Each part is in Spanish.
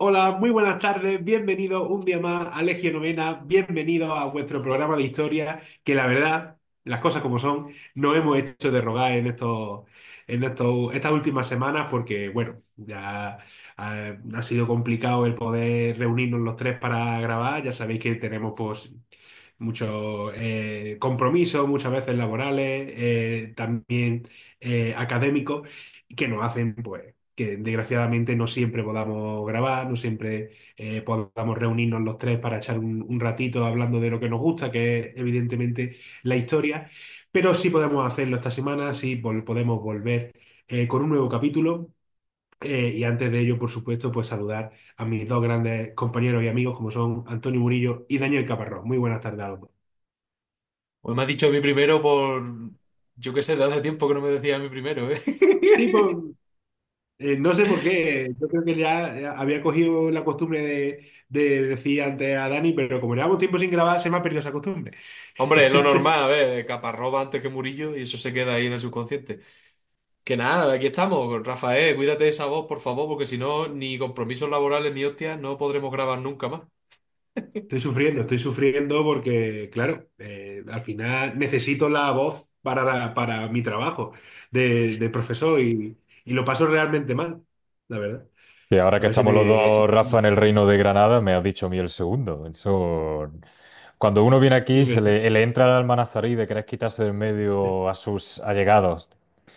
Hola, muy buenas tardes, bienvenido un día más a Legio Novena, bienvenido a vuestro programa de historia, que la verdad, las cosas como son, nos hemos hecho de rogar estas últimas semanas porque, bueno, ya ha sido complicado el poder reunirnos los tres para grabar, ya sabéis que tenemos pues muchos compromisos, muchas veces laborales, también académicos, que nos hacen, pues, que desgraciadamente no siempre podamos grabar, no siempre podamos reunirnos los tres para echar un ratito hablando de lo que nos gusta, que es evidentemente la historia, pero sí podemos hacerlo esta semana, sí podemos volver con un nuevo capítulo. Y antes de ello, por supuesto, pues saludar a mis dos grandes compañeros y amigos como son Antonio Murillo y Daniel Caparrós. Muy buenas tardes a los dos. Pues me has dicho a mí primero por... Yo qué sé, de hace tiempo que no me decía a mí primero, ¿eh? Sí, pues, no sé por qué. Yo creo que ya había cogido la costumbre de decir antes a Dani, pero como llevamos tiempo sin grabar, se me ha perdido esa costumbre. Hombre, es lo normal, a ver, Caparroba antes que Murillo y eso se queda ahí en el subconsciente. Que nada, aquí estamos. Rafael, cuídate de esa voz, por favor, porque si no, ni compromisos laborales ni hostias, no podremos grabar nunca más. Estoy sufriendo porque, claro, al final necesito la voz para mi trabajo de profesor y lo paso realmente mal, la verdad. Y ahora A que veces estamos los me... dos, Rafa, en el Reino de Granada, me has dicho a mí el segundo. Eso... Cuando uno viene aquí, le entra el alma nazarí de querer quitarse del medio a sus allegados.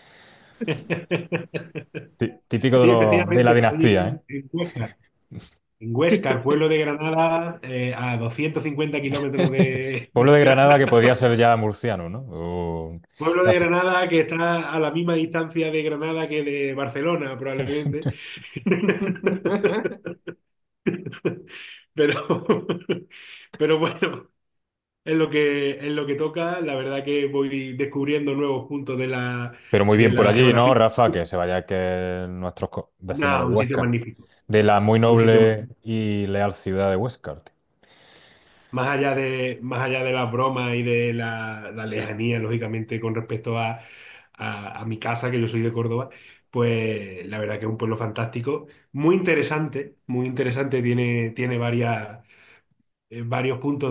Típico Sí, de la efectivamente, estoy dinastía, ¿eh? en Huesca. En Huesca, el pueblo de Granada, a 250 kilómetros de... Pueblo de Granada que podía ser ya murciano, ¿no? O Pueblo de casi. Granada que está a la misma distancia de Granada que de Barcelona, probablemente. Pero, pero bueno, en lo que toca, la verdad que voy descubriendo nuevos puntos Pero muy de bien por la allí, ¿no, geografía. Rafa? Que se vaya que nuestros vecinos de Nada, un sitio Huesca, magnífico. de la muy Un sitio noble y leal ciudad de Huesca. más allá de las bromas y de la lejanía, lógicamente, con respecto a mi casa, que yo soy de Córdoba, pues la verdad que es un pueblo fantástico, muy interesante, tiene varios puntos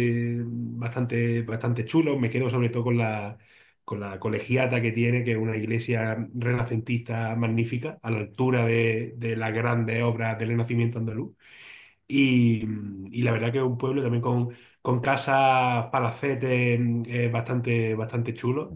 bastante chulos. Me quedo sobre todo con la colegiata que tiene, que es una iglesia renacentista magnífica, a la altura de las grandes obras del Renacimiento andaluz. Y, y la verdad que es un pueblo también con casas, palacetes bastante chulos.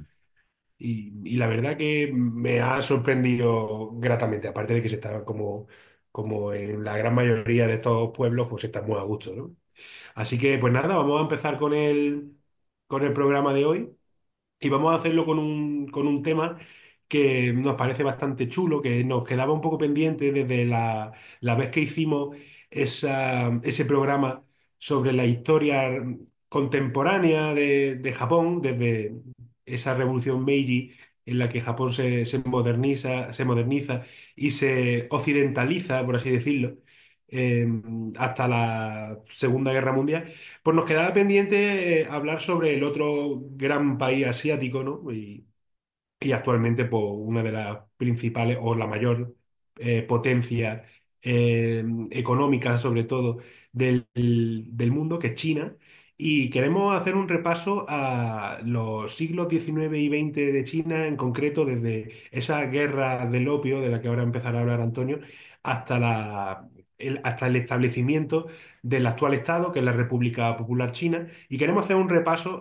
Y la verdad que me ha sorprendido gratamente, aparte de que se está como en la gran mayoría de estos pueblos, pues se está muy a gusto, ¿no? Así que, pues nada, vamos a empezar con el programa de hoy. Y vamos a hacerlo con un tema que nos parece bastante chulo, que nos quedaba un poco pendiente desde la vez que hicimos ese programa sobre la historia contemporánea de Japón, desde esa revolución Meiji en la que Japón se moderniza y se occidentaliza, por así decirlo, eh, hasta la Segunda Guerra Mundial. Pues nos quedaba pendiente hablar sobre el otro gran país asiático, ¿no? Y actualmente, pues, una de las principales o la mayor potencia económica, sobre todo, del mundo, que es China. Y queremos hacer un repaso a los siglos XIX y XX de China, en concreto desde esa guerra del opio, de la que ahora empezará a hablar Antonio, hasta hasta el establecimiento del actual Estado, que es la República Popular China. Y queremos hacer un repaso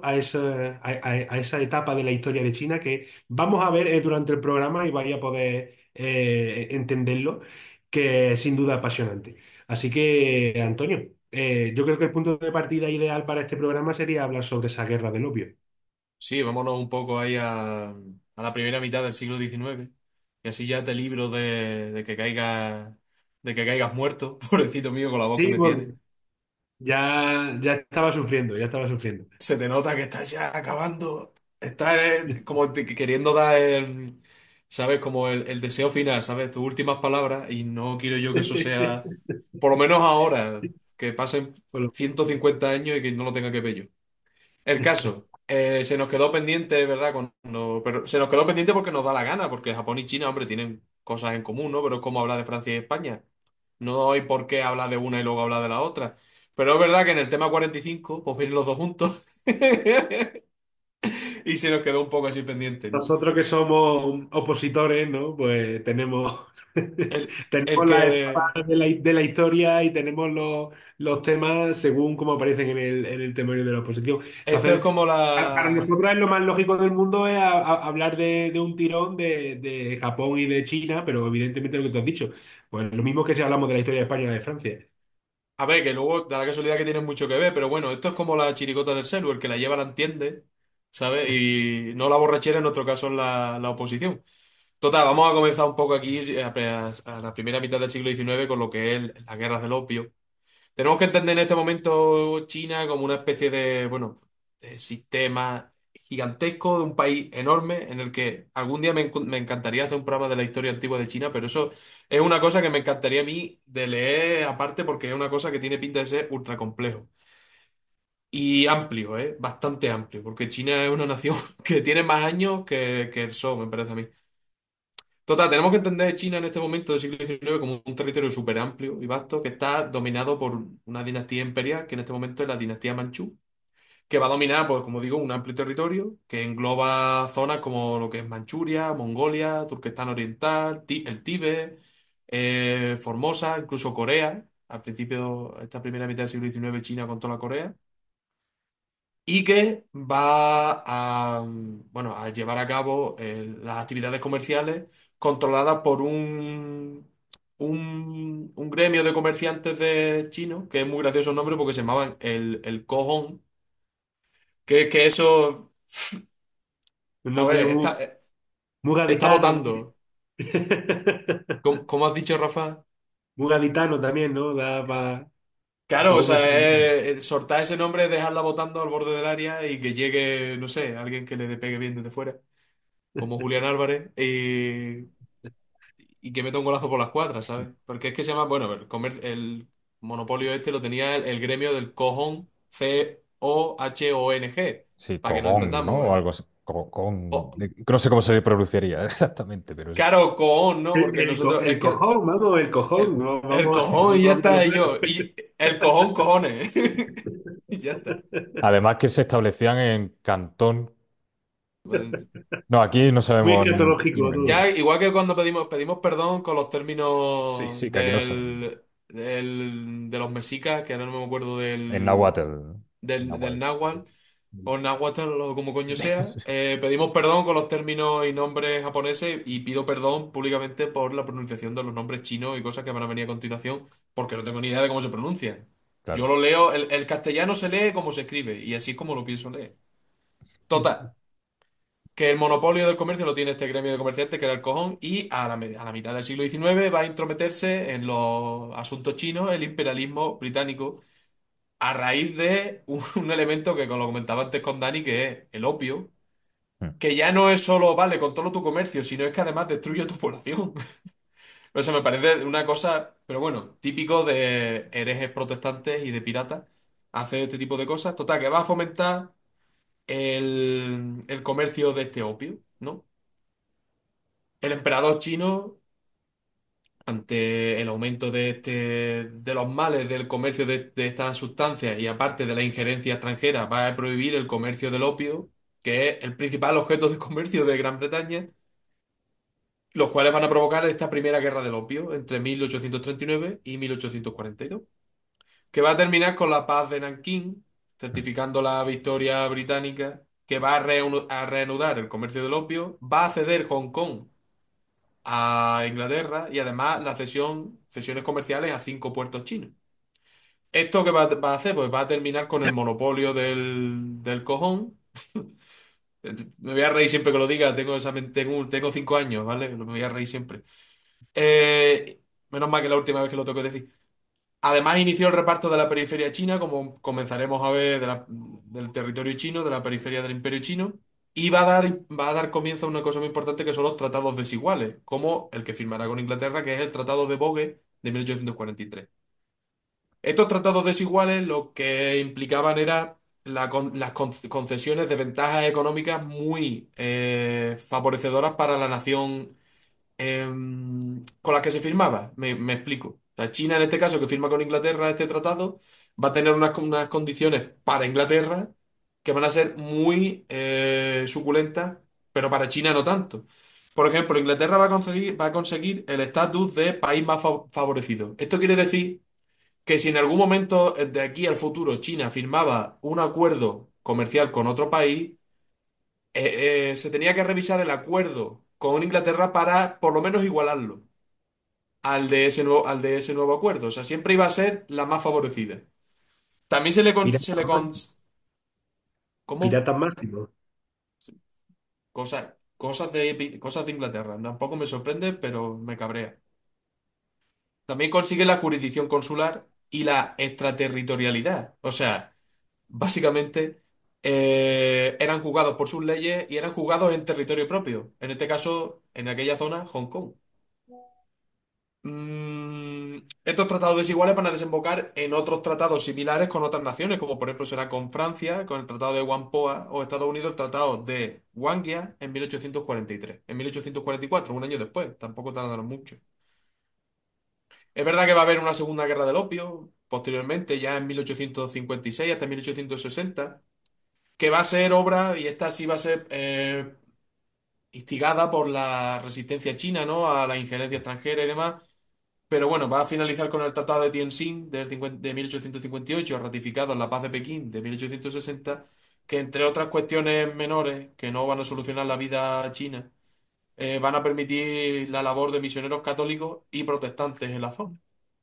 a esa etapa de la historia de China que vamos a ver durante el programa y vaya a poder entenderlo, que es sin duda apasionante. Así que, Antonio, yo creo que el punto de partida ideal para este programa sería hablar sobre esa guerra del opio. Sí, vámonos un poco ahí a la primera mitad del siglo XIX. Y así ya te libro de que caigas muerto, pobrecito mío, con la voz que Sí, me tiene. porque ya estaba sufriendo, ya estaba sufriendo. Se te nota que estás ya acabando. Estás como queriendo dar ¿sabes? Como el deseo final, ¿sabes? Tus últimas palabras. Y no quiero yo que eso sea, por lo menos ahora, que pasen Bueno, 150 años y que no lo tenga que ver yo. El caso, se nos quedó pendiente, ¿verdad? Pero se nos quedó pendiente porque nos da la gana, porque Japón y China, hombre, tienen cosas en común, ¿no? Pero es como hablar de Francia y España. No hay por qué hablar de una y luego hablar de la otra. Pero es verdad que en el tema 45 pues vienen los dos juntos. Y se nos quedó un poco así pendiente, ¿no? Nosotros que somos opositores, ¿no? Pues tenemos, El tenemos las que etapas de la historia y tenemos los temas según como aparecen en el temario de la oposición. esto es Entonces, como para la... nosotros es lo más lógico del mundo es hablar de un tirón de Japón y de China, pero evidentemente lo que tú has dicho, pues lo mismo que si hablamos de la historia de España y la de Francia. A ver, que luego da la casualidad que tiene mucho que ver, pero bueno, esto es como la chiricota del celu, el que la lleva la entiende, ¿sabes? Y no la borrachera, en nuestro caso es la oposición. Total, vamos a comenzar un poco aquí a la primera mitad del siglo XIX con lo que es las guerras del opio. Tenemos que entender en este momento China como una especie de, bueno, de sistema gigantesco, de un país enorme en el que algún día me encantaría hacer un programa de la historia antigua de China, pero eso es una cosa que me encantaría a mí de leer aparte porque es una cosa que tiene pinta de ser ultra complejo. Y amplio, ¿eh? Bastante amplio, porque China es una nación que tiene más años que el Sol, me parece a mí. Total, tenemos que entender China en este momento del siglo XIX como un territorio súper amplio y vasto que está dominado por una dinastía imperial, que en este momento es la dinastía Manchú, que va a dominar, pues como digo, un amplio territorio que engloba zonas como lo que es Manchuria, Mongolia, Turquestán Oriental, el Tíbet, Formosa, incluso Corea. Al principio, esta primera mitad del siglo XIX, China controla Corea y que va a, bueno, a llevar a cabo las actividades comerciales controladas por un gremio de comerciantes de chinos, que es muy gracioso el nombre porque se llamaban el Kohong, que eso, Un a nombre ver, muy, muy está gaditano. votando. ¿Cómo has dicho, Rafa? Muy gaditano también, ¿no? Da para Claro, o sea, comercializar. soltar ese nombre es dejarla votando al borde del área y que llegue, no sé, alguien que le pegue bien desde fuera, como Julián Álvarez, y que meta un golazo por las cuadras, ¿sabes? Porque es que se llama, bueno, el monopolio este lo tenía el gremio del cojón, COHONG, Sí, para que nos Cogón, ¿no? entendamos, O ¿eh? algo así. Cogón. O- No sé cómo se pronunciaría exactamente, pero sí. claro, cojón, ¿no? Porque nosotros, El es que cojón, vamos, el cojón. No, el vamos, cojón y vamos ya a está, meterlo y yo, claro. y el cojón, cojones, y ya está. Además que se establecían en Cantón. Bueno, No, aquí no Muy sabemos escatológico ninguno. ya, igual que cuando pedimos perdón con los Sí, términos sí, que aquí no sabemos. de los mexicas, que ahora no me acuerdo En Nahuatl. del Nahuatl. náhuatl, o náhuatl, o como coño sea, pedimos perdón con los términos y nombres japoneses y pido perdón públicamente por la pronunciación de los nombres chinos y cosas que van a venir a continuación, porque no tengo ni idea de cómo se pronuncian. Yo Claro. lo leo, el castellano se lee como se escribe, y así es como lo pienso leer. Total, que el monopolio del comercio lo tiene este gremio de comerciantes, que era el cojón, y a la mitad del siglo XIX va a intrometerse en los asuntos chinos el imperialismo británico a raíz de un elemento que como lo comentaba antes con Dani, que es el opio, Mm. que ya no es solo, vale, controlo tu comercio, sino es que además destruye tu población. O sea, me parece una cosa, pero bueno, típico de herejes protestantes y de piratas, hacer este tipo de cosas. Total, que va a fomentar el comercio de este opio, ¿no? El emperador chino, ante el aumento de los males del comercio de estas sustancias y aparte de la injerencia extranjera, va a prohibir el comercio del opio, que es el principal objeto de comercio de Gran Bretaña, los cuales van a provocar esta primera guerra del opio entre 1839 y 1842, que va a terminar con la paz de Nankín, Mm. certificando la victoria británica, que va a reanudar el comercio del opio, va a ceder Hong Kong a Inglaterra y además cesiones comerciales a 5 puertos chinos. ¿Esto qué va a hacer? Pues va a terminar con el monopolio del cojón. Me voy a reír siempre que lo diga, tengo 5 años, ¿vale? Me voy a reír siempre. Menos mal que la última vez que lo tengo que decir. Además, inició el reparto de la periferia china, como comenzaremos a ver del territorio chino, de la periferia del imperio chino, y va a dar comienzo a una cosa muy importante que son los tratados desiguales, como el que firmará con Inglaterra, que es el Tratado de Bogue de 1843. Estos tratados desiguales lo que implicaban era las concesiones de ventajas económicas muy favorecedoras para la nación con la que se firmaba. Me explico. La China, en este caso, que firma con Inglaterra este tratado, va a tener unas condiciones para Inglaterra que van a ser muy suculentas, pero para China no tanto. Por ejemplo, Inglaterra va a conseguir el estatus de país más favorecido. Esto quiere decir que si en algún momento de aquí al futuro China firmaba un acuerdo comercial con otro país, se tenía que revisar el acuerdo con Inglaterra para por lo menos igualarlo al de ese nuevo acuerdo. O sea, siempre iba a ser la más favorecida. También Piratas, ¿cómo? piratas máximos. Cosas de Inglaterra. Tampoco me sorprende, pero me cabrea. También consigue la jurisdicción consular y la extraterritorialidad. O sea, básicamente eran juzgados por sus leyes y eran juzgados en territorio propio. En este caso, en aquella zona, Hong Kong. Estos tratados desiguales van a desembocar en otros tratados similares con otras naciones, como por ejemplo será con Francia, con el Tratado de Whampoa, o Estados Unidos, el Tratado de Wangia en 1843. En 1844, un año después, tampoco tardaron mucho. Es verdad que va a haber una segunda guerra del opio, posteriormente, ya en 1856 hasta 1860, que va a ser obra, y esta sí va a ser instigada por la resistencia china, ¿no? A la injerencia extranjera y demás. Pero bueno, va a finalizar con el Tratado de Tientsin de 1858, ratificado en la Paz de Pekín de 1860, que entre otras cuestiones menores que no van a solucionar la vida china, van a permitir la labor de misioneros católicos y protestantes en la zona.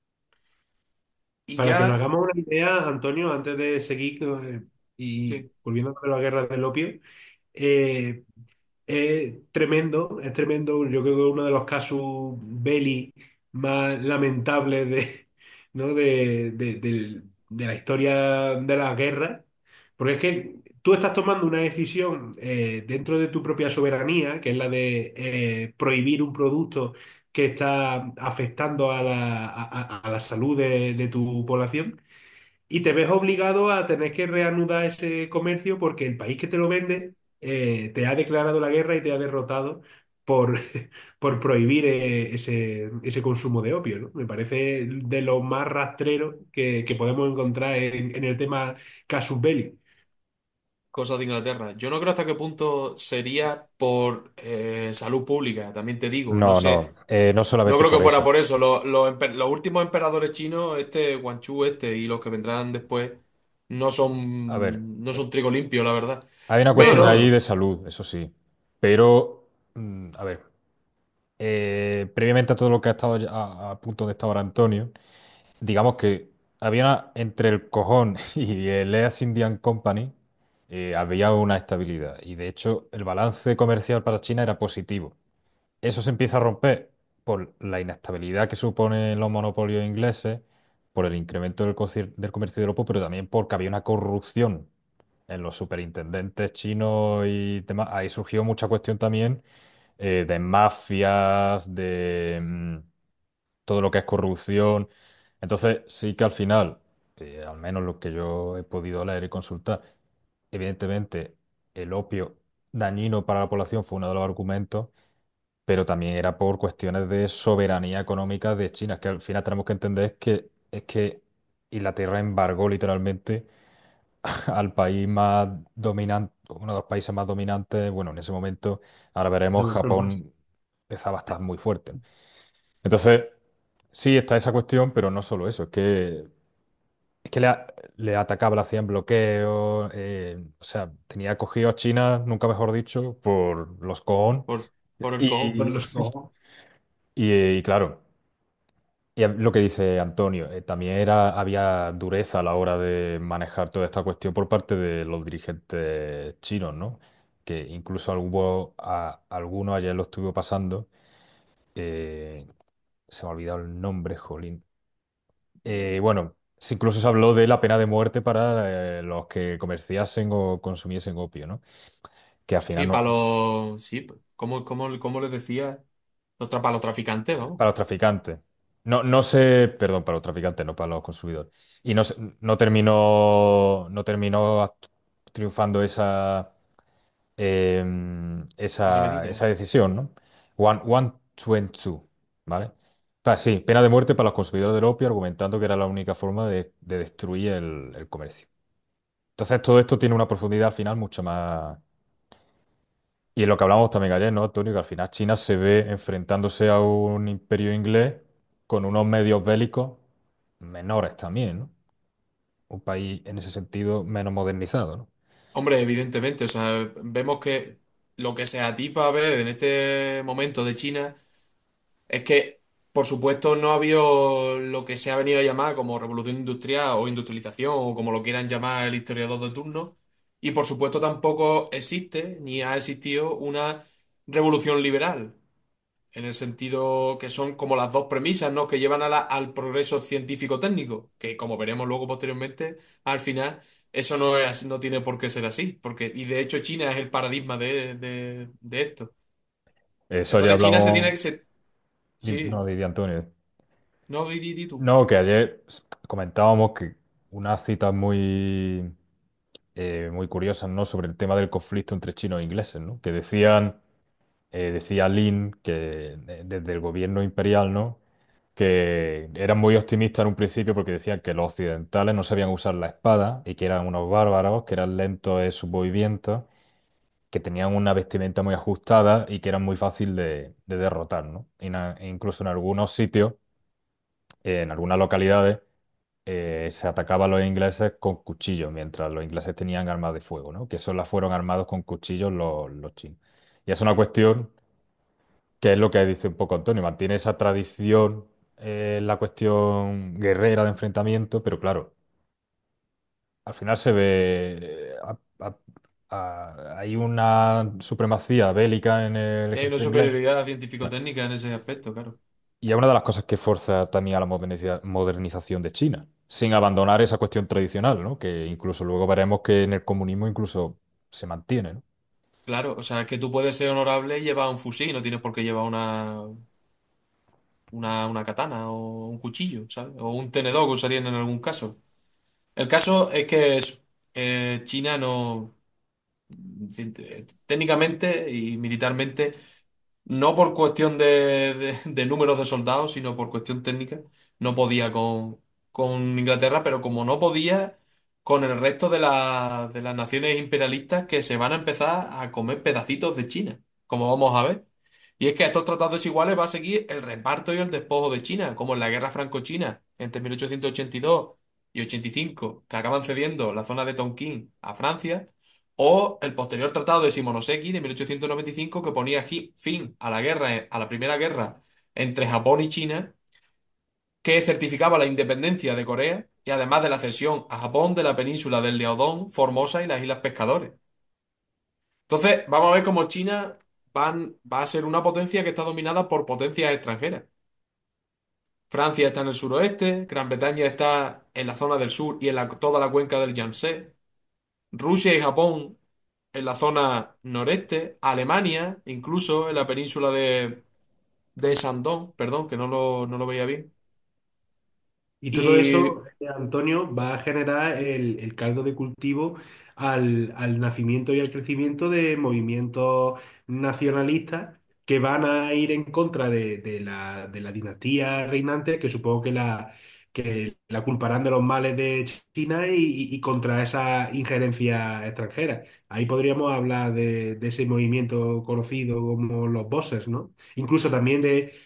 Y Para que nos ya, hagamos una idea, Antonio, antes de seguir y sí, volviendo a la guerra del opio, eh, es tremendo. Yo creo que es uno de los casus belli más lamentables ¿no? de la historia de la guerra. Porque es que tú estás tomando una decisión dentro de tu propia soberanía, que es la de prohibir un producto que está afectando a la salud de tu población. Y te ves obligado a tener que reanudar ese comercio porque el país que te lo vende te ha declarado la guerra y te ha derrotado por, por prohibir ese consumo de opio, ¿no? Me parece de lo más rastrero que podemos encontrar en el tema casus belli. cosas de Inglaterra. Yo no creo hasta qué punto sería por salud pública, también te digo, no No, sé. no, no No solamente creo que por fuera eso. por eso. Los últimos emperadores chinos, este Guangxu y los que vendrán después, no A ver, son trigo limpio, la verdad. hay una cuestión ahí Pero, de salud, eso sí. Pero, a ver, previamente a todo lo que ha estado a punto de estar ahora Antonio, digamos que había entre el cojón y el East Indian Company, había una estabilidad. Y de hecho, el balance comercial para China era positivo. Eso se empieza a romper por la inestabilidad que suponen los monopolios ingleses, por el incremento del comercio de Europa, pero también porque había una corrupción en los superintendentes chinos y demás. Ahí surgió mucha cuestión también de mafias, de todo lo que es corrupción. Entonces, sí que al final, al menos lo que yo he podido leer y consultar, evidentemente el opio dañino para la población fue uno de los argumentos, pero también era por cuestiones de soberanía económica de China, que al final tenemos que entender es que Inglaterra embargó literalmente al país más dominante, uno de los países más dominantes, bueno, en ese momento, ahora veremos, Japón empezaba a estar muy fuerte. Entonces, sí está esa cuestión, pero no solo eso, es que le atacaba, le hacían bloqueos, o sea, tenía cogido a China, nunca mejor dicho, por los cojones. por, por el cojón. Por Y, los cojones. y claro, lo que dice Antonio, también había dureza a la hora de manejar toda esta cuestión por parte de los dirigentes chinos, ¿no? Que incluso hubo algunos, ayer lo estuve pasando, eh, se me ha olvidado el nombre, jolín. Bueno, incluso se habló de la pena de muerte para los que comerciasen o consumiesen opio, ¿no? Que al final Sí, no, sí, ¿cómo les decía? Para los traficantes, vamos. para los traficantes. No, no sé, perdón, para los traficantes, no para los consumidores. Y no, no terminó triunfando Esa esa medida. decisión, ¿no? 122, ¿vale? Sí, pena de muerte para los consumidores del opio, argumentando que era la única forma de destruir el comercio. Entonces, todo esto tiene una profundidad al final mucho más. Y en lo que hablamos también ayer, ¿no, Antonio? Que al final China se ve enfrentándose a un imperio inglés con unos medios bélicos menores también, ¿no? Un país en ese sentido menos modernizado, ¿no? Hombre, evidentemente, o sea, vemos que lo que se atipa a ver en este momento de China es que, por supuesto, no ha habido lo que se ha venido a llamar como revolución industrial o industrialización o como lo quieran llamar el historiador de turno. Y por supuesto tampoco existe ni ha existido una revolución liberal, en el sentido que son como las dos premisas, ¿no? Que llevan a al progreso científico-técnico, que como veremos luego posteriormente, al final eso no es, no tiene por qué ser así, porque, y de hecho China es el paradigma de esto. Eso ya Entonces China se tiene hablamos, que... no, Sí, de Antonio. no, di tú. No, que ayer comentábamos que unas citas muy curiosas, ¿no? Sobre el tema del conflicto entre chinos e ingleses, ¿no? Que decían, decía Lin, que desde el gobierno imperial, ¿no? Que eran muy optimistas en un principio porque decían que los occidentales no sabían usar la espada y que eran unos bárbaros, que eran lentos en sus movimientos, que tenían una vestimenta muy ajustada y que eran muy fácil de derrotar, ¿no? E incluso en algunos sitios, en algunas localidades, se atacaba a los ingleses con cuchillos, mientras los ingleses tenían armas de fuego, ¿no? Que solo fueron armados con cuchillos los chinos. Y es una cuestión que es lo que dice un poco Antonio, mantiene esa tradición en la cuestión guerrera de enfrentamiento, pero claro, al final se ve, hay una supremacía bélica en el Hay una ejército inglés. superioridad científico-técnica en ese aspecto, claro. Y es una de las cosas que fuerza también a la modernización de China, sin abandonar esa cuestión tradicional, ¿no? Que incluso luego veremos que en el comunismo incluso se mantiene, ¿no? Claro, o sea, es que tú puedes ser honorable y llevar un fusil, no tienes por qué llevar una katana o un cuchillo, ¿sabes? O un tenedor que usarían en algún caso. El caso es que China no, técnicamente y militarmente, no por cuestión de números de soldados, sino por cuestión técnica, no podía con Inglaterra, pero como no podía con el resto de las naciones imperialistas que se van a empezar a comer pedacitos de China, como vamos a ver. Y es que a estos tratados desiguales va a seguir el reparto y el despojo de China, como en la Guerra Franco-China entre 1882 y 85, que acaban cediendo la zona de Tonkin a Francia, o el posterior Tratado de Shimonoseki de 1895 que ponía fin a la guerra, a la primera guerra entre Japón y China, que certificaba la independencia de Corea y además de la cesión a Japón de la península del Liaodong, Formosa y las Islas Pescadores. Entonces, vamos a ver cómo China va a ser una potencia que está dominada por potencias extranjeras. Francia está en el suroeste, Gran Bretaña está en la zona del sur y en toda la cuenca del Yangtze. Rusia y Japón en la zona noreste, Alemania, incluso en la península de Shandong, perdón, que no lo veía bien. Y todo Y eso, Antonio, va a generar el caldo de cultivo al nacimiento y al crecimiento de movimientos nacionalistas que van a ir en contra de la dinastía reinante, que supongo que la culparán de los males de China y contra esa injerencia extranjera. Ahí podríamos hablar de ese movimiento conocido como los Bosses, ¿no? Incluso también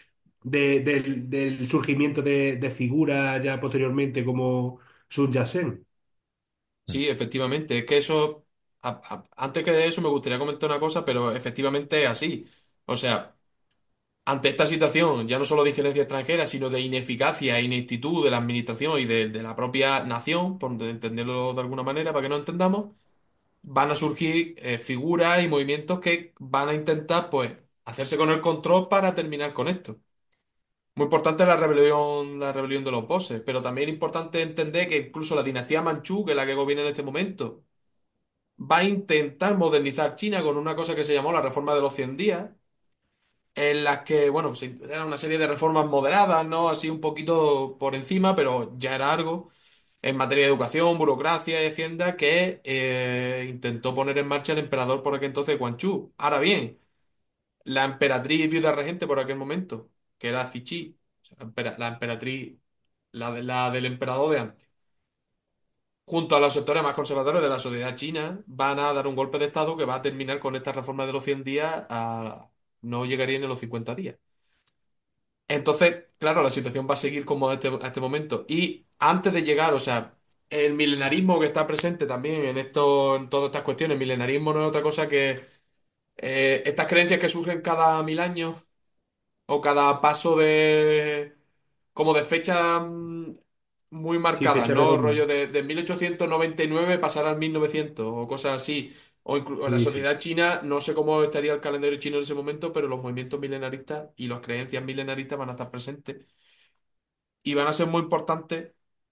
del surgimiento de figuras ya posteriormente como Sun Yat-sen. sí, efectivamente, es que eso, antes que de eso me gustaría comentar una cosa, pero efectivamente es así. O sea, ante esta situación, ya no solo de injerencia extranjera, sino de ineficacia e ineptitud de la administración y de la propia nación, por entenderlo de alguna manera, para que no entendamos, van a surgir figuras y movimientos que van a intentar, pues, hacerse con el control para terminar con esto. Muy importante la rebelión de los bosses, pero también es importante entender que incluso la dinastía Manchú, que es la que gobierna en este momento, va a intentar modernizar China con una cosa que se llamó la Reforma de los 100 días, en las que, bueno, era una serie de reformas moderadas, ¿no? Así un poquito por encima, pero ya era algo en materia de educación, burocracia y hacienda que intentó poner en marcha el emperador por aquel entonces, Quan Chu. Ahora bien, la emperatriz y viuda regente por aquel momento, que era Cixi, la emperatriz, la del emperador de antes, junto a los sectores más conservadores de la sociedad china, van a dar un golpe de estado que va a terminar con esta reforma de los 100 días no llegaría ni a los 50 días. Entonces, claro, la situación va a seguir como a este momento. Y antes de llegar, o sea, el milenarismo que está presente también en todas estas cuestiones, el milenarismo no es otra cosa que estas creencias que surgen cada 1000 años o cada paso como de fecha muy Sí, marcadas, fecha ¿no? redonda. Rollo de 1899 pasar al 1900 o cosas así. O la Sí, sí. sociedad china, no sé cómo estaría el calendario chino en ese momento, pero los movimientos milenaristas y las creencias milenaristas van a estar presentes y van a ser muy importantes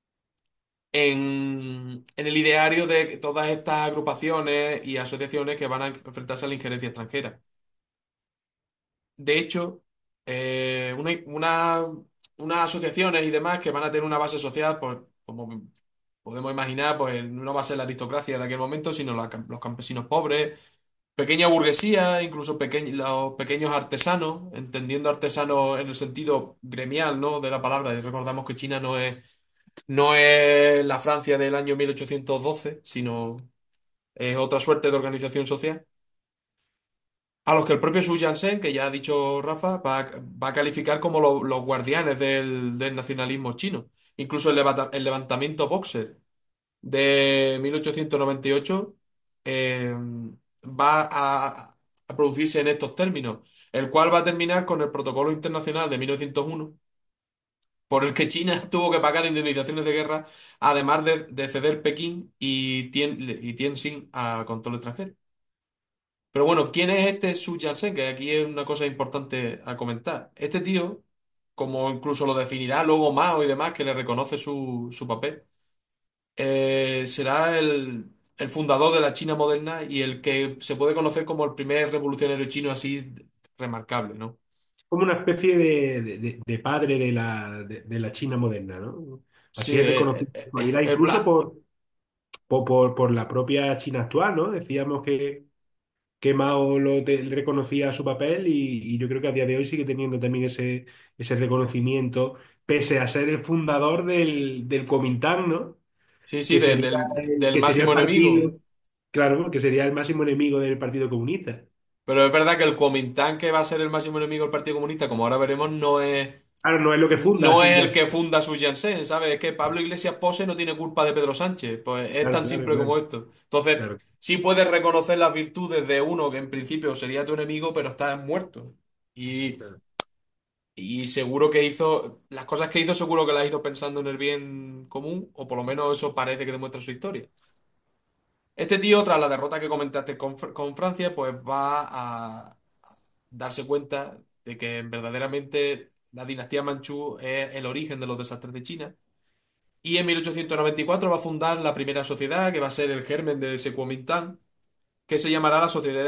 en el ideario de todas estas agrupaciones y asociaciones que van a enfrentarse a la injerencia extranjera. De hecho, unas asociaciones y demás que van a tener una base social, pues, como podemos imaginar, pues no va a ser la aristocracia de aquel momento, sino los campesinos pobres, pequeña burguesía, incluso los pequeños artesanos, entendiendo artesanos en el sentido gremial, ¿no? De la palabra. Y recordamos que China no es la Francia del año 1812, sino es otra suerte de organización social. A los que el propio Su Yat-sen, que ya ha dicho Rafa, va a calificar como los guardianes del nacionalismo chino. Incluso el levantamiento Boxer de 1898 va a producirse en estos términos, el cual va a terminar con el Protocolo Internacional de 1901, por el que China tuvo que pagar indemnizaciones de guerra, además de ceder Pekín y Tianjin a control extranjero. Pero bueno, ¿quién es este Su Yat-sen? Que aquí es una cosa importante a comentar. Este tío, como incluso lo definirá luego Mao y demás, que le reconoce su papel, será el fundador de la China moderna y el que se puede conocer como el primer revolucionario chino así remarcable, ¿no? Como una especie de padre de la China moderna, ¿no? Sí, Así es reconocido en la actualidad, el incluso por la propia China actual, ¿no? Decíamos que Mao le reconocía su papel y yo creo que a día de hoy sigue teniendo también ese reconocimiento, pese a ser el fundador del Kuomintang, ¿no? Sí, sí, Que sería del que sería el máximo enemigo. partido, claro, que sería el máximo enemigo del Partido Comunista. Pero es verdad que el Kuomintang, que va a ser el máximo enemigo del Partido Comunista, como ahora veremos, Claro, no es lo que funda no Sun es el que Yat-sen. funda Su Yat-sen, ¿sabes? Es que Pablo Iglesias Pose no tiene culpa de Pedro Sánchez. Pues es Claro, tan claro, simple como claro, esto. Entonces, claro. sí puedes reconocer las virtudes de uno que en principio sería tu enemigo, pero está muerto. Y, Claro. y seguro que las cosas que hizo, seguro que las hizo pensando en el bien común, o por lo menos eso parece que demuestra su historia. Este tío, tras la derrota que comentaste con Francia, pues va a darse cuenta de que verdaderamente la dinastía Manchú es el origen de los desastres de China. Y en 1894 va a fundar la primera sociedad, que va a ser el germen de ese Kuomintang, que se llamará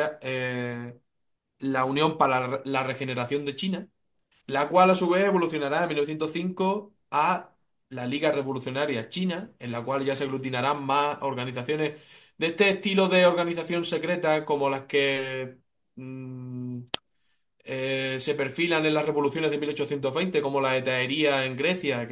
la Unión para la Regeneración de China, la cual a su vez evolucionará en 1905 a la Liga Revolucionaria China, en la cual ya se aglutinarán más organizaciones de este estilo de organización secreta como las que mm, se perfilan en las revoluciones de 1820, como la hetaería en Grecia,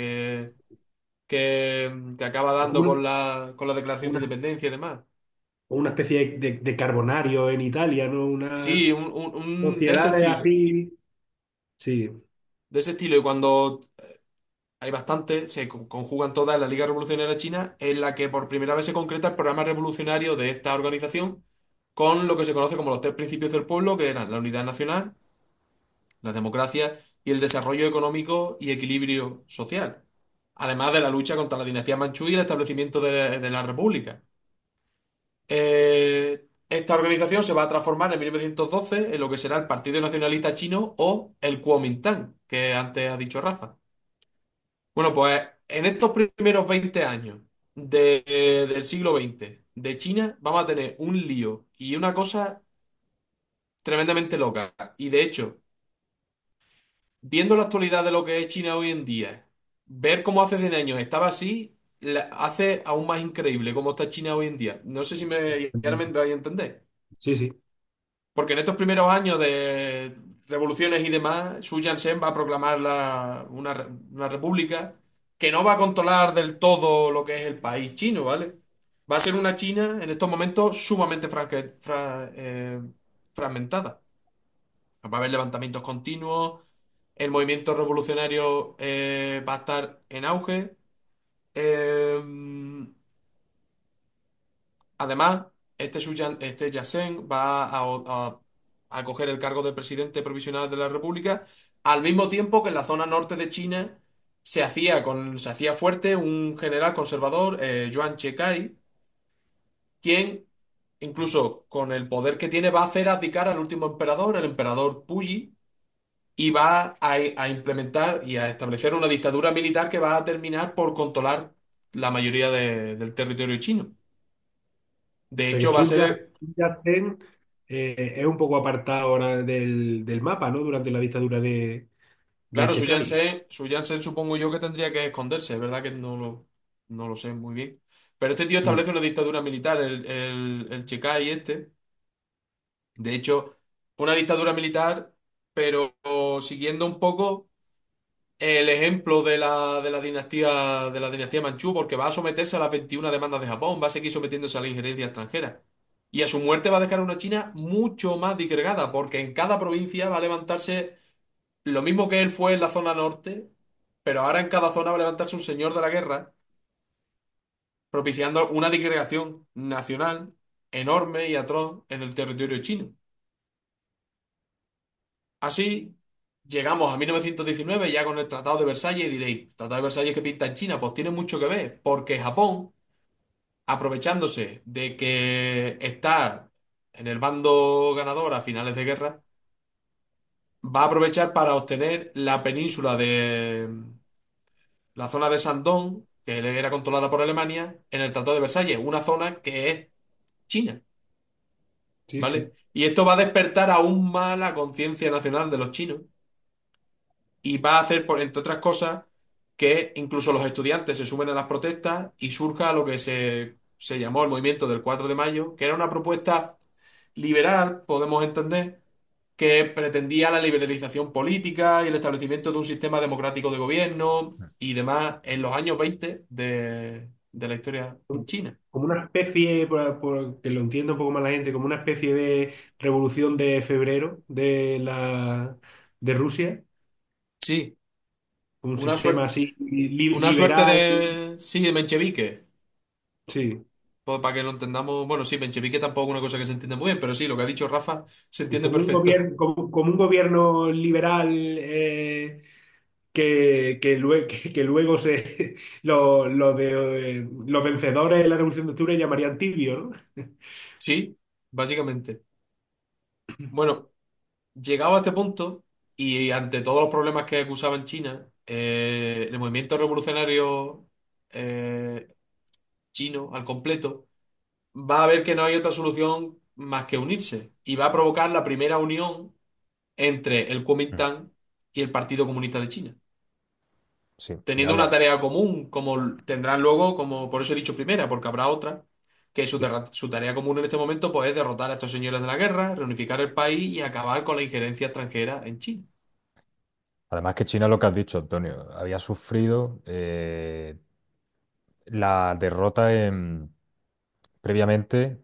que acaba dando Como con la Declaración de una, Independencia y demás. una especie de carbonario en Italia, ¿no? Sí, Unas de ese sociedades estilo. así. Sí. De ese estilo. Y cuando hay bastante, se conjugan todas en la Liga Revolucionaria China, en la que por primera vez se concreta el programa revolucionario de esta organización con lo que se conoce como los tres principios del pueblo, que eran la unidad nacional, la democracia y el desarrollo económico y equilibrio social. Además de la lucha contra la dinastía Manchú y el establecimiento de la república. Esta organización se va a transformar en 1912 en lo que será el Partido Nacionalista Chino o el Kuomintang, que antes ha dicho Rafa. Bueno, pues en estos primeros 20 años del siglo XX de China vamos a tener un lío y una cosa tremendamente loca. Y de hecho, viendo la actualidad de lo que es China hoy en día, ver cómo hace 100 años estaba así, hace aún más increíble cómo está China hoy en día. No sé si ya me vais a entender. Sí, sí. Porque en estos primeros años revoluciones y demás, Su Yat-sen va a proclamar una república que no va a controlar del todo lo que es el país chino, ¿vale? Va a ser una China en estos momentos sumamente fragmentada. Va a haber levantamientos continuos, el movimiento revolucionario va a estar en auge. eh, Además, este Yatsen va a coger el cargo de presidente provisional de la República, al mismo tiempo que en la zona norte de China se hacía fuerte un general conservador, Yuan Shikai, quien, incluso con el poder que tiene, va a hacer abdicar al último emperador, el emperador Puyi, y va a implementar y a establecer una dictadura militar que va a terminar por controlar la mayoría del territorio chino. De Pero hecho, va a ser. Sun Yat-sen es un poco apartado ahora del mapa, ¿no? Durante la dictadura de Claro, Chekai. Su Yat-sen supongo yo que tendría que esconderse, es verdad que no lo sé muy bien. Pero este tío Mm. establece una dictadura militar, el Chekai este. De hecho, una dictadura militar, pero siguiendo un poco el ejemplo de la dinastía Manchú, porque va a someterse a las 21 demandas de Japón, va a seguir sometiéndose a la injerencia extranjera. Y a su muerte va a dejar una China mucho más disgregada, porque en cada provincia va a levantarse lo mismo que él fue en la zona norte, pero ahora en cada zona va a levantarse un señor de la guerra, propiciando una disgregación nacional enorme y atroz en el territorio chino. Así, llegamos a 1919 ya con el Tratado de Versalles y diréis, ¿Tratado de Versalles qué pinta en China? Pues tiene mucho que ver, porque Japón, aprovechándose de que está en el bando ganador a finales de guerra, va a aprovechar para obtener la península de la zona de Shandong, que era controlada por Alemania, en el Tratado de Versalles, una zona que es China, Sí, ¿vale? sí. Y esto va a despertar aún más la conciencia nacional de los chinos y va a hacer, entre otras cosas, que incluso los estudiantes se sumen a las protestas y surja lo que se llamó el movimiento del 4 de mayo, que era una propuesta liberal, podemos entender, que pretendía la liberalización política y el establecimiento de un sistema democrático de gobierno y demás en los años 20 de la historia en China. Como una especie, que lo entienda un poco más la gente, como una especie de revolución de febrero de Rusia, Sí, un una sistema suerte, así una suerte liberal. de, sí, de menchevique. Sí. Pues para que lo entendamos, bueno, sí, menchevique tampoco es una cosa que se entiende muy bien, pero sí, lo que ha dicho Rafa se entiende Como un perfecto. gobierno, como un gobierno liberal que luego los vencedores de la Revolución de Octubre llamarían tibio, ¿no? Sí, básicamente. Bueno, llegado a este punto y ante todos los problemas que acusaban China, el movimiento revolucionario eh, chino al completo va a ver que no hay otra solución más que unirse y va a provocar la primera unión entre el Mm. Kuomintang y el Partido Comunista de China, Sí, ya teniendo una lo. tarea común, como tendrán luego, como por eso he dicho primera, porque habrá otra, que su tarea común en este momento pues, es derrotar a estos señores de la guerra, reunificar el país y acabar con la injerencia extranjera en China. Además que China, lo que has dicho, Antonio, había sufrido la derrota previamente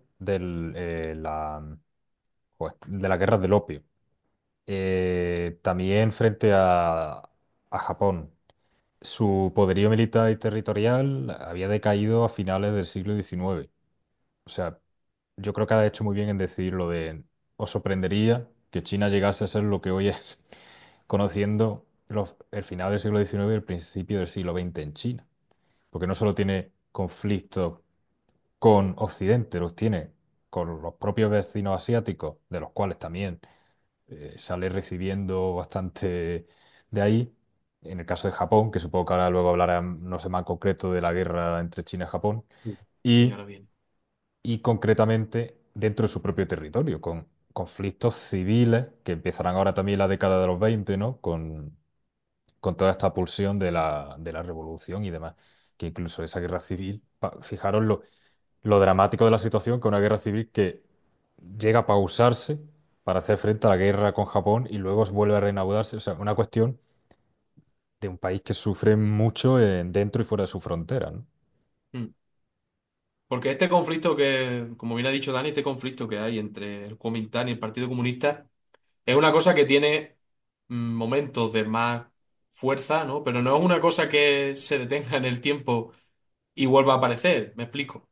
de la guerra del opio. También frente a Japón. Su poderío militar y territorial había decaído a finales del siglo XIX. O sea, yo creo que ha hecho muy bien en decir lo de, os sorprendería que China llegase a ser lo que hoy es, conociendo el final del siglo XIX y el principio del siglo XX en China. Porque no solo tiene conflictos con Occidente, los tiene con los propios vecinos asiáticos, de los cuales también sale recibiendo bastante de ahí. En el caso de Japón, que supongo que ahora luego hablarán, no sé más en concreto de la guerra entre China y Japón, Y y, ahora viene. y concretamente dentro de su propio territorio, con conflictos civiles que empezarán ahora también en la década de los 20, ¿no? Con toda esta pulsión de la revolución y demás, que incluso esa guerra civil, fijaros lo dramático de la situación, que una guerra civil que llega a pausarse para hacer frente a la guerra con Japón y luego vuelve a reanudarse. O sea, una cuestión de un país que sufre mucho dentro y fuera de su frontera, ¿no? Mm. Porque este conflicto que, como bien ha dicho Dani, este conflicto que hay entre el Kuomintang y el Partido Comunista es una cosa que tiene momentos de más fuerza, ¿no? Pero no es una cosa que se detenga en el tiempo y vuelva a aparecer. Me explico.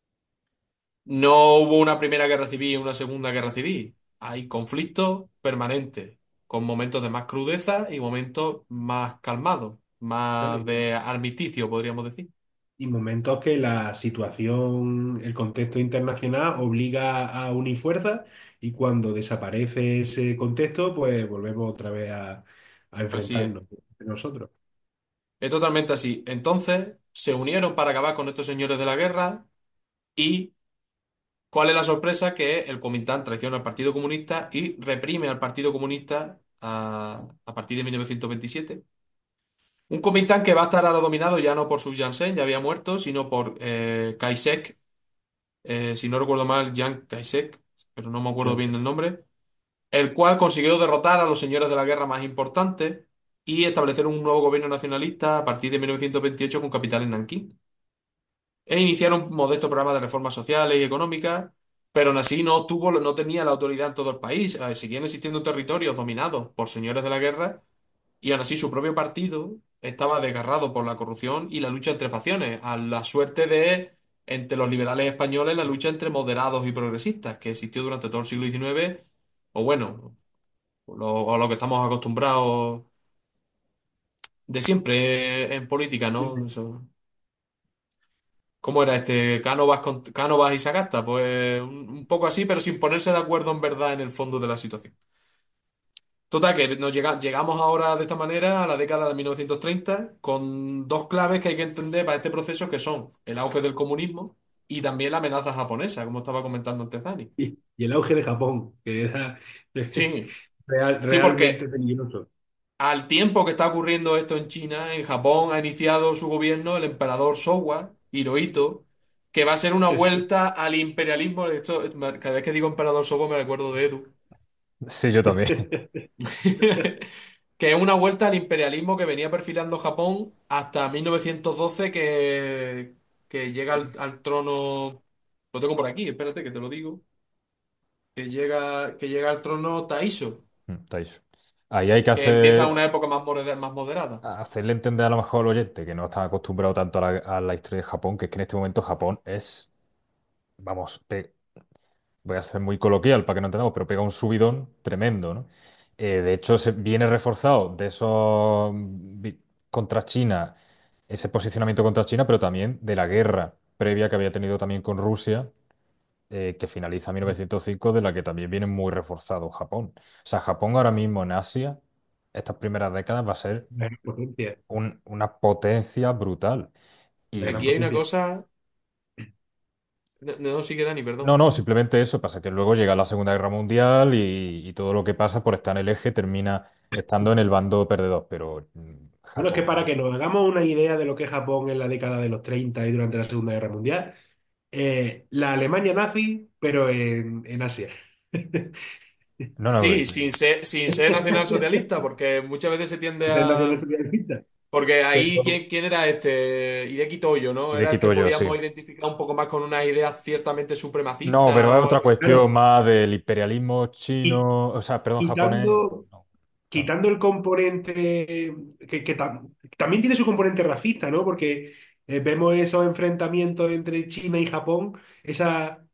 No hubo una primera guerra civil y una segunda guerra civil. Hay conflictos permanentes, con momentos de más crudeza y momentos más calmados, Claro, más de armisticio, podríamos decir. y momentos que la situación, el contexto internacional obliga a unir fuerzas y cuando desaparece ese contexto, pues volvemos otra vez a Así es. enfrentarnos entre nosotros. Es totalmente así. Entonces, se unieron para acabar con estos señores de la guerra y ¿cuál es la sorpresa? Que el Kuomintang traiciona al Partido Comunista y reprime al Partido Comunista a partir de 1927. Un Kuomintang que va a estar ahora dominado ya no por Sun Yat-sen, ya había muerto, sino por Kai-shek, si no recuerdo mal, Chiang Kai-shek, pero no me acuerdo Puede bien ser. del nombre, el cual consiguió derrotar a los señores de la guerra más importantes y establecer un nuevo gobierno nacionalista a partir de 1928 con capital en Nankín. E iniciaron un modesto programa de reformas sociales y económicas, pero aún así no tenía la autoridad en todo el país. Seguían existiendo territorios dominados por señores de la guerra y aún así su propio partido estaba desgarrado por la corrupción y la lucha entre facciones, a la suerte de, entre los liberales españoles, la lucha entre moderados y progresistas, que existió durante todo el siglo XIX, o bueno, o lo que estamos acostumbrados de siempre en política, Sí, ¿no? sí. ¿Cómo era este? Cánovas y Sagasta, pues un poco así, pero sin ponerse de acuerdo en verdad en el fondo de la situación. Total, que llegamos ahora de esta manera a la década de 1930 con dos claves que hay que entender para este proceso que son el auge del comunismo y también la amenaza japonesa, como estaba comentando antes Dani. Y el auge de Japón, que era Sí, sí, realmente porque peligroso. al tiempo que está ocurriendo esto en China, en Japón ha iniciado su gobierno el emperador Showa, Hirohito, que va a ser una vuelta al imperialismo. Esto, cada vez que digo emperador Showa me recuerdo de Edu. Sí, yo también. Que es una vuelta al imperialismo que venía perfilando Japón hasta 1912 que llega al trono. Lo tengo por aquí, espérate que te lo digo. Que llega al trono Taisho, Taisho. Ahí hay que que empieza hacer, una época más moderada. hacerle entender a lo mejor al oyente que no está acostumbrado tanto a la historia de Japón, que es que en este momento Japón es, vamos, voy a ser muy coloquial para que no entendamos, pero pega un subidón tremendo, ¿no? De hecho, se viene reforzado de esos contra China, ese posicionamiento contra China, pero también de la guerra previa que había tenido también con Rusia, que finaliza en 1905, de la que también viene muy reforzado Japón. O sea, Japón ahora mismo en Asia, estas primeras décadas, va a ser La gran potencia, una potencia brutal. la gran Aquí hay una Y potencia. cosa. No, no, sigue Dani, no, perdón. no, simplemente eso, pasa que luego llega la Segunda Guerra Mundial y todo lo que pasa por estar en el eje termina estando en el bando perdedor, pero Bueno, es que para Japón... que nos hagamos una idea de lo que es Japón en la década de los 30 y durante la Segunda Guerra Mundial, la Alemania nazi, pero en Asia. No, no, Sí, sin ser nacionalsocialista, porque muchas veces se tiende Ser nacional a. socialista. Porque ahí, Pero, ¿quién era este? Hideki Toyo, ¿no? y de Era el que quito yo, sí. podíamos identificar un poco más con unas ideas ciertamente No, supremacistas pero es o otra algo así. cuestión claro, más del imperialismo y chino, o sea, perdón, japonés. quitando, No, no. quitando el componente que también tiene su componente racista, ¿no? Porque vemos esos enfrentamientos entre China y Japón, esa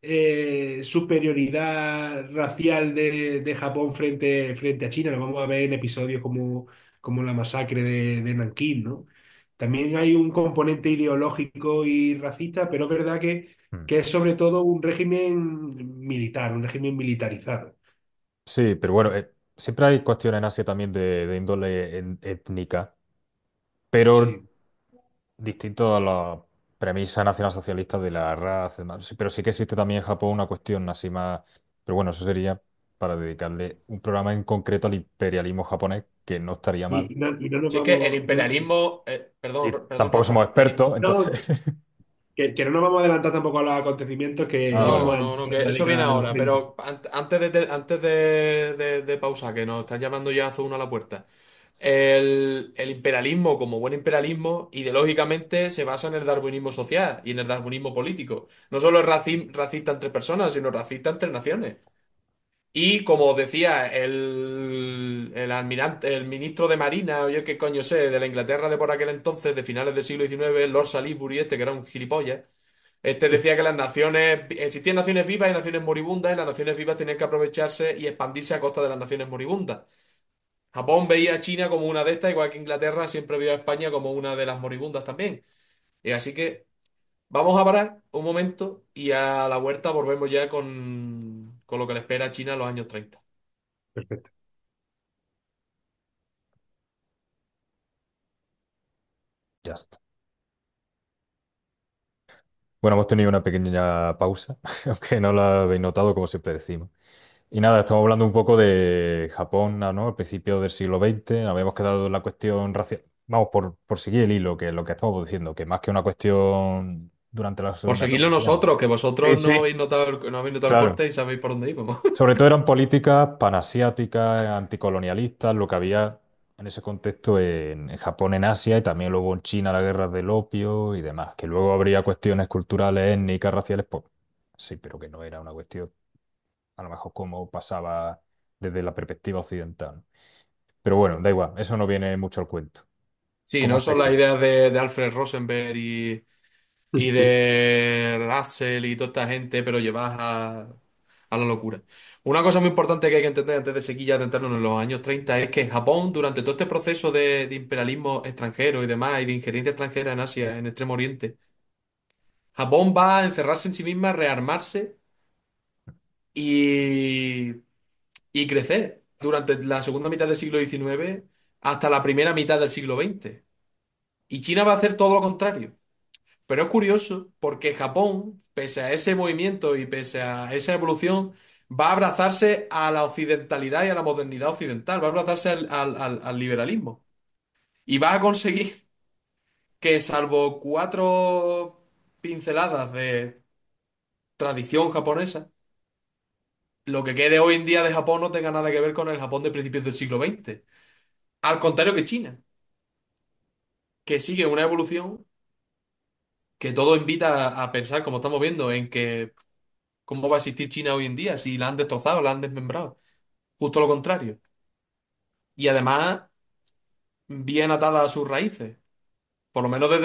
superioridad racial de Japón frente a China, lo vamos a ver en episodios como la masacre de Nankín, ¿no? También hay un componente ideológico y racista, pero es verdad Mm. que es sobre todo un régimen militar, un régimen militarizado. Sí, pero bueno, siempre hay cuestiones en Asia también de índole étnica, pero Sí. distinto a la premisa nacionalsocialista de la raza, demás. Sí, pero sí que existe también en Japón una cuestión así más, pero bueno, eso sería para dedicarle un programa en concreto al imperialismo japonés, que no estaría mal. Y no nos Si es que el vamos. imperialismo, Y perdón, perdón, tampoco somos Rafa, expertos, entonces... No, que no nos vamos a adelantar tampoco a los acontecimientos, que vamos No, a no, no, entrar en que la eso viene década de los ahora, 30. pero antes de pausar, que nos están llamando ya uno a la puerta. El imperialismo, como buen imperialismo, ideológicamente se basa en el darwinismo social y en el darwinismo político. No solo es racista entre personas, sino racista entre naciones. Y como decía el almirante, el ministro de Marina, o yo qué coño sé, de la Inglaterra de por aquel entonces, de finales del siglo XIX, Lord Salisbury, este que era un gilipollas, este decía que las naciones, existían naciones vivas y naciones moribundas, y las naciones vivas tenían que aprovecharse y expandirse a costa de las naciones moribundas. Japón veía a China como una de estas, igual que Inglaterra siempre vio a España como una de las moribundas también. Y así que vamos a parar un momento y a la vuelta volvemos ya con lo que le espera a China en los años 30. Perfecto. Ya está. Bueno, hemos tenido una pequeña pausa, aunque no la habéis notado, como siempre decimos. Y nada, estamos hablando un poco de Japón, ¿no? Al principio del siglo XX, habíamos quedado en la cuestión racial. Vamos, por seguir el hilo, que es lo que estamos diciendo, que más que una cuestión durante la Por Segunda Guerra seguirlo Mundial. nosotros, que Sí, vosotros sí. no habéis notado el Claro. corte y sabéis por dónde íbamos. Sobre todo eran políticas panasiáticas, anticolonialistas, lo que había en ese contexto en Japón, en Asia y también luego en China, la guerra del opio y demás. Que luego habría cuestiones culturales, étnicas, raciales, pues sí, pero que no era una cuestión, a lo mejor como pasaba desde la perspectiva occidental, ¿no? Pero bueno, da igual, eso no viene mucho al cuento. Sí, Como no son las aspecto. ideas de Alfred Rosenberg y de Russell y toda esta gente, pero llevadas a la locura. Una cosa muy importante que hay que entender antes de seguir ya adentrarnos en los años 30 es que Japón, durante todo este proceso de imperialismo extranjero y demás, y de injerencia extranjera en Asia, en Extremo Oriente, Japón va a encerrarse en sí misma, rearmarse y, y crecer durante la segunda mitad del siglo XIX hasta la primera mitad del siglo XX. Y China va a hacer todo lo contrario. Pero es curioso porque Japón, pese a ese movimiento y pese a esa evolución, va a abrazarse a la occidentalidad y a la modernidad occidental, va a abrazarse al liberalismo. Y va a conseguir que, salvo cuatro pinceladas de tradición japonesa, lo que quede hoy en día de Japón no tenga nada que ver con el Japón de principios del siglo XX. Al contrario que China, que sigue una evolución que todo invita a pensar, como estamos viendo, en que cómo va a existir China hoy en día si la han destrozado, la han desmembrado. Justo lo contrario. Y además, bien atada a sus raíces. Por lo menos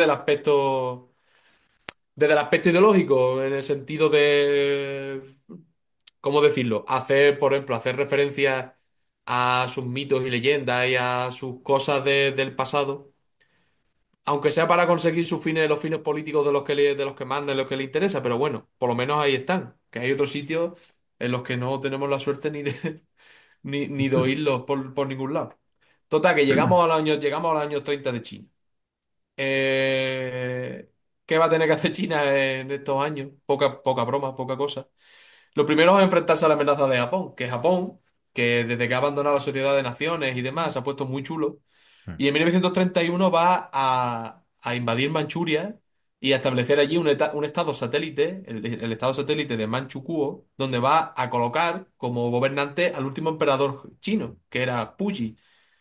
desde el aspecto ideológico, en el sentido de, ¿cómo decirlo? Hacer, por ejemplo, hacer referencia a sus mitos y leyendas y a sus cosas del pasado, aunque sea para conseguir sus fines, los fines políticos de los que mandan, de los que le interesa, pero bueno, por lo menos ahí están. Que hay otros sitios en los que no tenemos la suerte ni de oírlos por ningún lado. Total, que llegamos a los años 30 de China. Eh, ¿Qué va a tener que hacer China en estos años? Poca broma, poca cosa. Lo primero es enfrentarse a la amenaza de Japón, que desde que ha abandonado la Sociedad de Naciones y demás, se ha puesto muy chulo. Mm. Y en 1931 va a invadir Manchuria y a establecer allí un estado satélite, el estado satélite de Manchukuo, donde va a colocar como gobernante al último emperador chino, que era Puyi.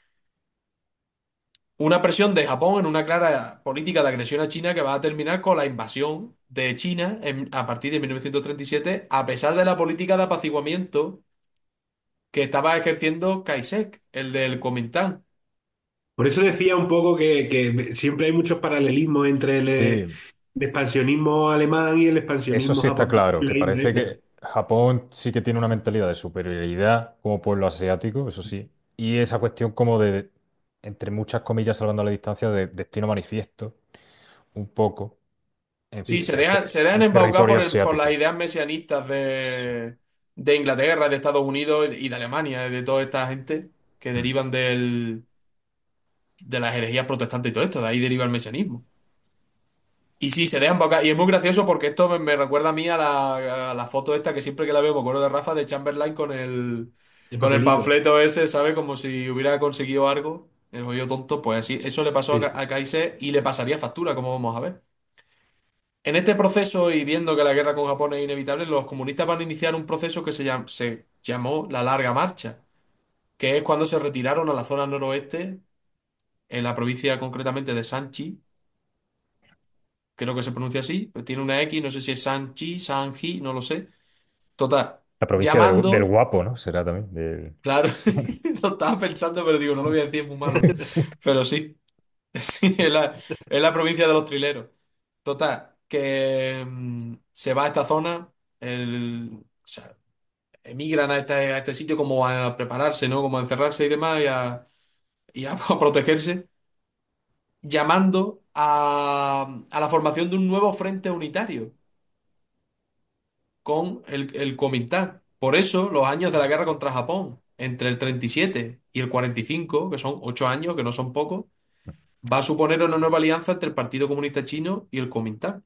Una presión de Japón en una clara política de agresión a China que va a terminar con la invasión de China a partir de 1937, a pesar de la política de apaciguamiento que estaba ejerciendo Kai-shek, el del Kuomintang. Por eso decía un poco que siempre hay muchos paralelismos entre Sí, el expansionismo alemán y el eso expansionismo sí está japonés claro, en que la India parece esta. que Japón sí que tiene una mentalidad de superioridad como pueblo asiático, eso sí, y esa cuestión como de, entre muchas comillas, salvando la distancia, de destino manifiesto, un poco, Sí, se dejan en embaucar territorio por las asiático. ideas mesianistas de Inglaterra, de Estados Unidos y de Alemania, y de toda esta gente que Mm. derivan de las herejías protestantes y todo esto, de ahí deriva el mesianismo. Y sí, se dejan embaucar. Y es muy gracioso porque esto me recuerda a mí a la foto esta que siempre que la veo me acuerdo de Rafa de Chamberlain El con el papelito. panfleto ese, ¿sabe? Como si hubiera conseguido algo, el jodido tonto, pues así, eso le pasó Sí, sí. a Kaise y le pasaría factura, como vamos a ver. En este proceso y viendo que la guerra con Japón es inevitable, los comunistas van a iniciar un proceso que se llamó la Larga Marcha, que es cuando se retiraron a la zona noroeste, en la provincia concretamente de Sanchi, creo que se pronuncia así, pero tiene una X, no sé si es Sanchi, Sanji, no lo sé. Total, La provincia del llamando, Guapo, ¿no? Será también. claro, lo estaba pensando, pero digo, no lo voy a decir, es muy malo, pero sí, sí, es la provincia de los trileros. Total, que se va a esta zona, o sea, emigran a este sitio como a prepararse, ¿no? Como a encerrarse y demás y a a protegerse, llamando a la formación de un nuevo frente unitario con el Kuomintang. Por eso, los años de la guerra contra Japón, entre el 37 y el 45, que son 8 años, que no son pocos, va a suponer una nueva alianza entre el Partido Comunista Chino y el Kuomintang.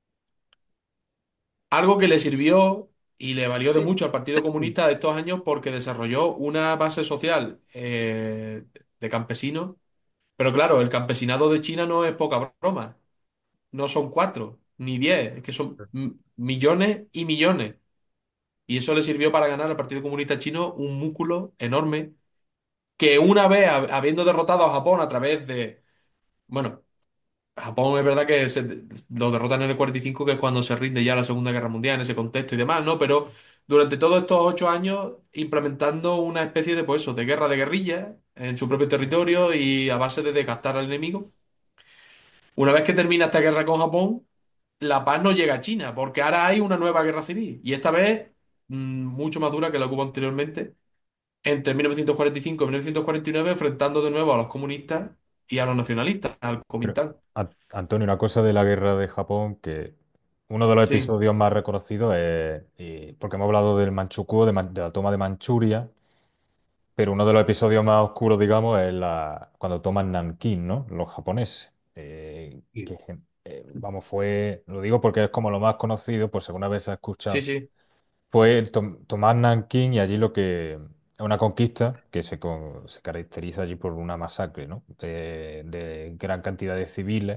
Algo que le sirvió y le valió de mucho al Partido Comunista de estos años porque desarrolló una base social de campesinos. Pero claro, el campesinado de China no es poca broma. No son 4 ni 10, es que son millones y millones. Y eso le sirvió para ganar al Partido Comunista Chino un músculo enorme que una vez habiendo derrotado a Japón a través de, bueno, Japón es verdad que lo derrotan en el 45, que es cuando se rinde ya la Segunda Guerra Mundial en ese contexto y demás, ¿no? Pero durante todos estos 8 años implementando una especie de, pues eso, de guerra de guerrilla en su propio territorio y a base de desgastar al enemigo. Una vez que termina esta guerra con Japón, la paz no llega a China, porque ahora hay una nueva guerra civil, y esta vez mucho más dura que la que hubo anteriormente, entre 1945 y 1949, enfrentando de nuevo a los comunistas y a los nacionalistas, al Pero, Kuomintang. Antonio, una cosa de la guerra de Japón que uno de los Sí, episodios más reconocidos es, porque hemos hablado del Manchukuo, de la toma de Manchuria, pero uno de los episodios más oscuros, digamos, es cuando toman Nankín, ¿no? Los japoneses. Vamos, lo digo porque es como lo más conocido, pues alguna vez se ha sí, escuchado. sí. Fue tomar Nankín y allí lo que es una conquista que se caracteriza allí por una masacre, ¿no? De gran cantidad de civiles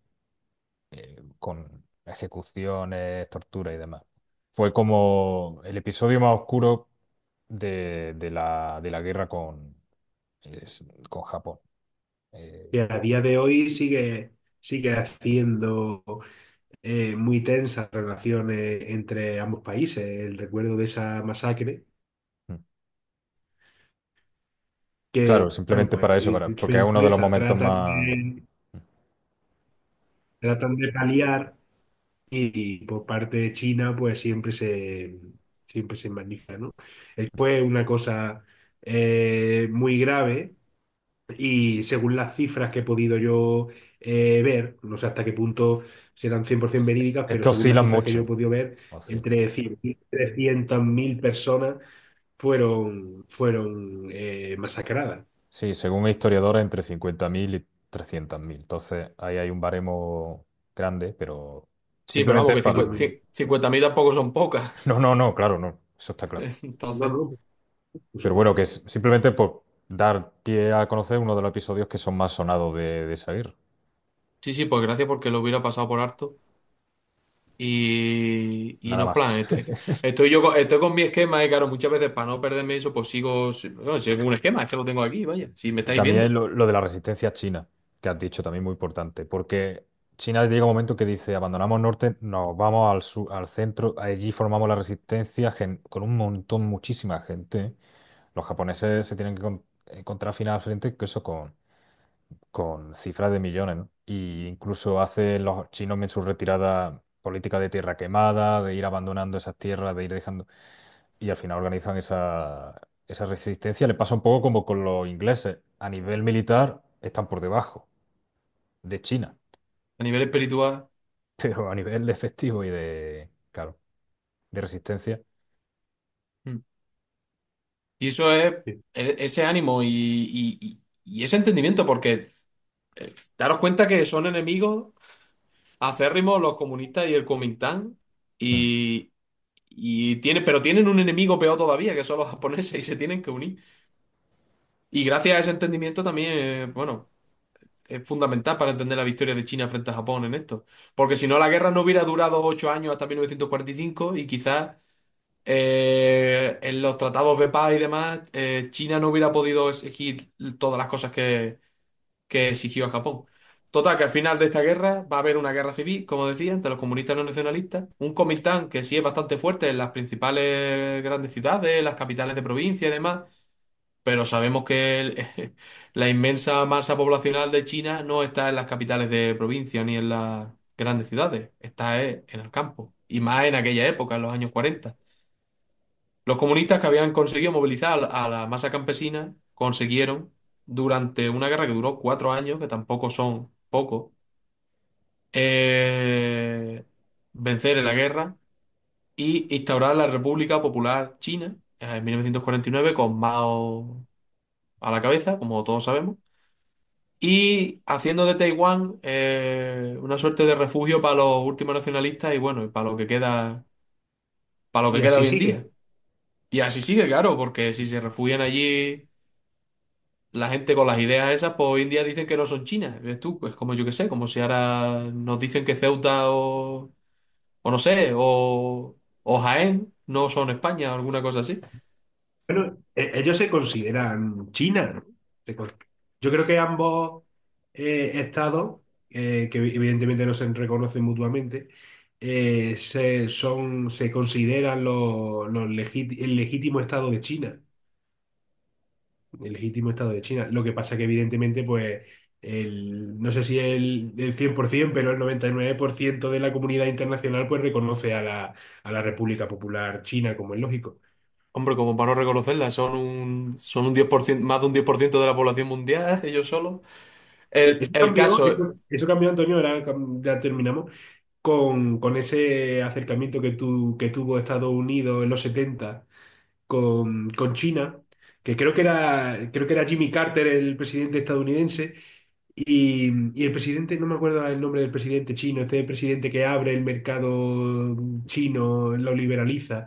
con ejecuciones, tortura y demás. Fue como el episodio más oscuro de la guerra con Japón. Eh, Que a día de hoy sigue haciendo muy tensas relaciones entre ambos países. El recuerdo de esa masacre, mm. Claro, que, bueno, simplemente pues para eso, su porque es uno de los empresa momentos más... tratan de paliar y por parte de China, pues siempre se magnifica, ¿no? Fue una cosa muy grave. Y según las cifras que he podido yo ver, no sé hasta qué punto serán 100% verídicas, Es pero que según las oscilan cifras que yo he mucho. podido ver, Oscilan. entre 100.000 y 300.000 personas fueron masacradas. Sí, según historiadores, entre 50.000 y 300.000. Entonces, ahí hay un baremo grande, pero Sí, pero vamos, simplemente que para... 50.000 tampoco son pocas. No, no, no, claro, no. Eso está claro. No, Entonces, no, por Pero bueno, supuesto. que es simplemente por dar pie a conocer uno de los episodios que son más sonados de esa guerra. sí, sí, pues gracias porque lo hubiera pasado por harto. Y Nada no, plan, más. estoy con mi esquema y claro, muchas veces para no perderme eso, pues bueno, sigo con un esquema, es que lo tengo aquí, vaya, si me Y estáis también viendo. lo de la resistencia china, que has dicho también muy importante, porque China llega un momento que dice, abandonamos el norte, nos vamos al sur, al centro, allí formamos la resistencia con un montón, muchísima gente. Los japoneses se tienen que encontrar al final al frente, que eso con cifras de millones, ¿no? Y incluso hacen los chinos en su retirada política de tierra quemada, de ir abandonando esas tierras, de ir dejando, y al final organizan esa resistencia. Le pasa un poco como con los ingleses. A nivel militar están por debajo de China, A nivel espiritual. pero a nivel de efectivo y claro, de resistencia. mm, Y eso es Sí. ese ánimo y ese entendimiento, porque daros cuenta que son enemigos acérrimos los comunistas y el Kuomintang, Mm. pero tienen un enemigo peor todavía, que son los japoneses, y se tienen que unir. Y gracias a ese entendimiento también, bueno. es fundamental para entender la victoria de China frente a Japón en esto. Porque si no, la guerra no hubiera durado 8 años hasta 1945 y quizás en los tratados de paz y demás, China no hubiera podido exigir todas las cosas que exigió a Japón. Total, que al final de esta guerra va a haber una guerra civil, como decía, entre los comunistas y los nacionalistas. Un Kuomintang que sí es bastante fuerte en las principales grandes ciudades, las capitales de provincia y demás, pero sabemos que la inmensa masa poblacional de China no está en las capitales de provincia ni en las grandes ciudades, está en el campo. Y más en aquella época, en los años 40. Los comunistas que habían conseguido movilizar a la masa campesina consiguieron, durante una guerra que duró 4 años, que tampoco son pocos, eh, vencer en la guerra y instaurar la República Popular China en 1949 con Mao a la cabeza, como todos sabemos, y haciendo de Taiwán una suerte de refugio para los últimos nacionalistas y bueno, y para lo que Y queda así hoy en sigue. día. Y así sigue, claro, porque si se refugian allí la gente con las ideas esas, pues hoy en día dicen que no son chinas. ¿Ves tú? Pues como yo que sé, como si ahora nos dicen que Ceuta o no sé, o Jaén no son España o alguna cosa así. Bueno, ellos se consideran China, ¿no? Yo creo que ambos estados, que evidentemente no se reconocen mutuamente, se consideran el legítimo estado de China. El legítimo estado de China. Lo que pasa que evidentemente, pues, no sé si el 100%, pero el 99% de la comunidad internacional pues reconoce a la República Popular China, como es lógico. Hombre, como para no reconocerla, son un 10%, más de un 10% de la población mundial, ellos solos. Eso El cambió, caso, eso cambió, Antonio, ahora ya terminamos, con ese acercamiento que tuvo Estados Unidos en los 70 con China, que creo que era Jimmy Carter, el presidente estadounidense, y el presidente, no me acuerdo el nombre del presidente chino, este presidente que abre el mercado chino, lo liberaliza,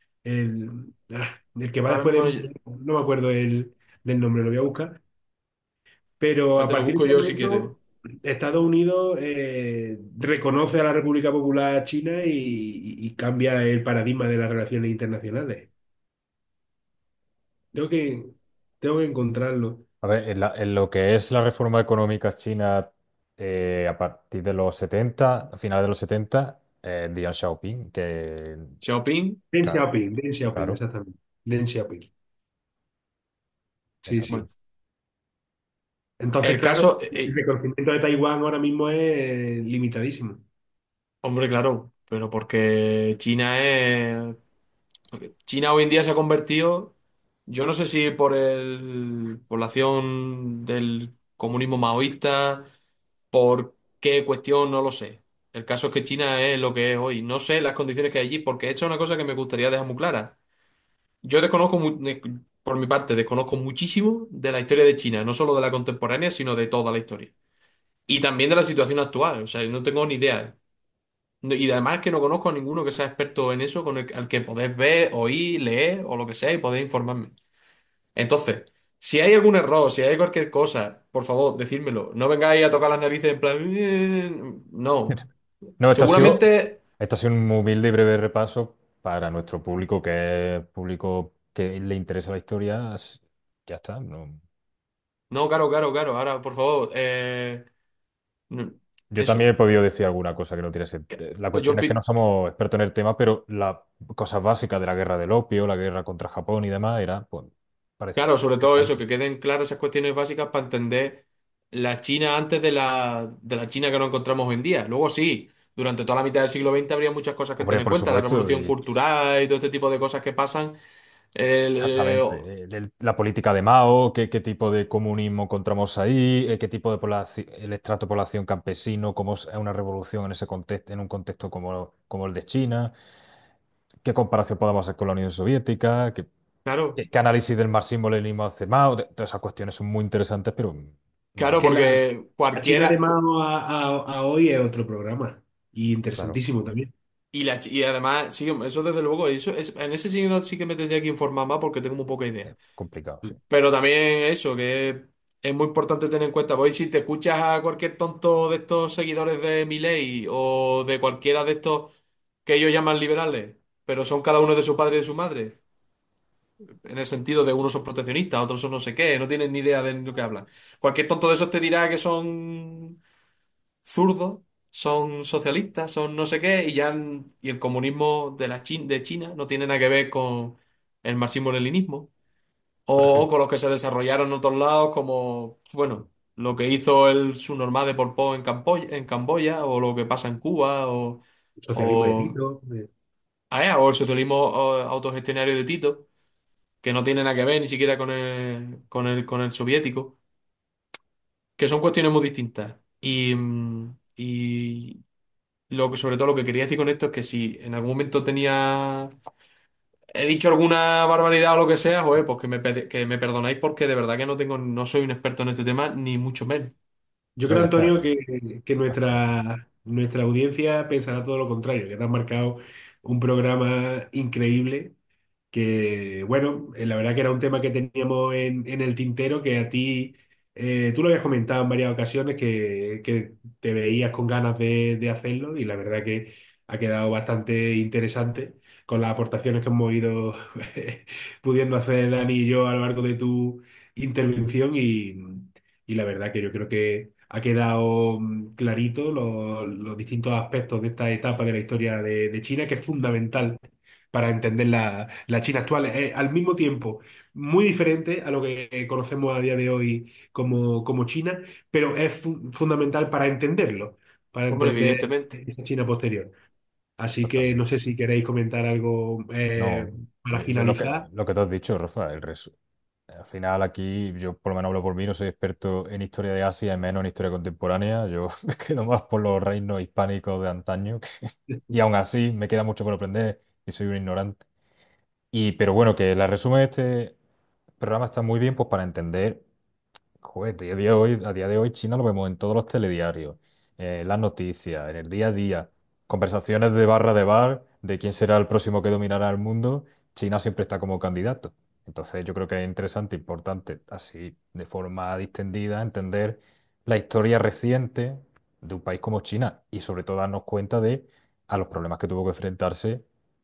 el que va ahora después mismo de... No me acuerdo del nombre, lo voy a buscar. Pero ya a te lo partir de busco ese yo si quieres. momento, Estados Unidos reconoce a la República Popular China y cambia el paradigma de las relaciones internacionales. Tengo que, tengo que encontrarlo. A ver, en lo que es la reforma económica china a partir de los 70, a finales de los 70, Deng Xiaoping, que, Xiaoping, claro, Deng Xiaoping, claro, exactamente. Deng Xiaoping. Sí, exacto. sí. bueno, Entonces, el claro, caso, el reconocimiento de Taiwán ahora mismo es limitadísimo. hombre, claro, pero porque China hoy en día se ha convertido, yo no sé si por la acción del comunismo maoísta, por qué cuestión, no lo sé. El caso es que China es lo que es hoy. No sé las condiciones que hay allí, porque esta es una cosa que me gustaría dejar muy clara. Yo por mi parte, desconozco muchísimo de la historia de China, no solo de la contemporánea, sino de toda la historia. Y también de la situación actual, o sea, no tengo ni idea. Y además que no conozco a ninguno que sea experto en eso, al que podés ver, oír, leer o lo que sea y podéis informarme. Entonces, si hay algún error, si hay cualquier cosa, por favor, decídmelo. No vengáis a tocar las narices en plan... No. No, Seguramente... esto ha sido un humilde y breve repaso para nuestro público, que es público que le interesa la historia. Ya está. No. No, claro, claro, claro. Ahora, por favor, no, Yo también eso. he podido decir alguna cosa que no tiene sentido. La Pues yo, cuestión es que no somos expertos en el tema, pero las cosas básicas de la guerra del opio, la guerra contra Japón y demás, era, pues, parece claro, sobre todo eso, interesante. que queden claras esas cuestiones básicas para entender la China antes de la China que nos encontramos hoy en día. Luego sí, durante toda la mitad del siglo XX habría muchas cosas que Hombre, tener en por cuenta, la supuesto, revolución cultural y todo este tipo de cosas que pasan. El, eh, exactamente. La política de Mao, qué tipo de comunismo encontramos ahí, qué tipo de población, el estrato de población campesino, cómo es una revolución en ese contexto, en un contexto como el de China, qué comparación podemos hacer con la Unión Soviética, claro, qué análisis del marxismo-leninismo hace Mao. Todas esas cuestiones son muy interesantes, pero claro, no, Que porque la China de cualquiera, Mao a hoy es otro programa. Y claro, interesantísimo también. y además, sí, eso desde luego, en ese sí, sí que me tendría que informar más porque tengo muy poca idea. es complicado, sí. Pero también eso, que es muy importante tener en cuenta. Pues si te escuchas a cualquier tonto de estos seguidores de Milei o de cualquiera de estos que ellos llaman liberales, pero son cada uno de su padre y de su madre, en el sentido de unos son proteccionistas, otros son no sé qué, no tienen ni idea de lo que hablan. Cualquier tonto de esos te dirá que son zurdos, son socialistas, son no sé qué, y el comunismo de China no tiene nada que ver con el marxismo-leninismo. por O ejemplo. con los que se desarrollaron en otros lados, como, bueno, lo que hizo el subnormal de Pol Pot en Camboya, o lo que pasa en Cuba, El socialismo de o, Tito. o el socialismo autogestionario de Tito, que no tiene nada que ver ni siquiera con el soviético, que son cuestiones muy distintas. Y sobre todo lo que quería decir con esto es que si en algún momento he dicho alguna barbaridad o lo que sea, joder, pues que me perdonáis porque de verdad que no soy un experto en este tema, ni mucho menos. Yo No, creo, ya está. Antonio, que nuestra audiencia pensará todo lo contrario, que te has marcado un programa increíble que, bueno, la verdad que era un tema que teníamos en el tintero, que a ti, tú lo habías comentado en varias ocasiones, que te veías con ganas de hacerlo y la verdad que ha quedado bastante interesante con las aportaciones que hemos ido pudiendo hacer Dani y yo a lo largo de tu intervención y la verdad que yo creo que ha quedado clarito los distintos aspectos de esta etapa de la historia de China, que es fundamental para entender la China actual. Al mismo tiempo, muy diferente a lo que conocemos a día de hoy como China, pero es fundamental para Hombre, entender evidentemente. esa China posterior. Así que no Totalmente. sé si queréis comentar algo No, para es finalizar. lo que te has dicho, Rafa, al final aquí, yo por lo menos hablo por mí, no soy experto en historia de Asia y menos en historia contemporánea. Yo me quedo más por los reinos hispánicos de antaño y aún así me queda mucho por aprender y soy un ignorante. Pero bueno, que la resumen de este programa está muy bien pues para entender. Joder, a día de hoy China lo vemos en todos los telediarios, en las noticias, en el día a día, conversaciones de barra de bar, de quién será el próximo que dominará el mundo. China siempre está como candidato. Entonces yo creo que es interesante, importante, así de forma distendida, entender la historia reciente de un país como China y sobre todo darnos cuenta de a los problemas que tuvo que enfrentarse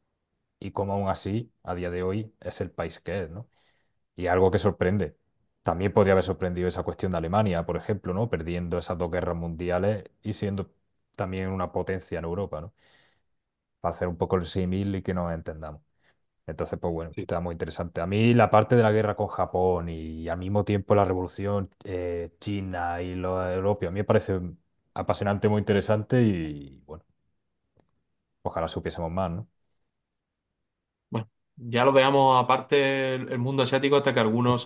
y cómo aún así, a día de hoy, es el país que es, ¿no? Y algo que sorprende. También podría haber sorprendido esa cuestión de Alemania, por ejemplo, ¿no? Perdiendo esas dos guerras mundiales y siendo también una potencia en Europa, ¿no? Para hacer un poco el símil y que nos entendamos. Entonces, pues bueno, Sí. está muy interesante. A mí la parte de la guerra con Japón y al mismo tiempo la revolución china y lo europeo, a mí me parece apasionante, muy interesante y bueno, ojalá supiésemos más, ¿no? Bueno, ya lo dejamos aparte el mundo asiático hasta que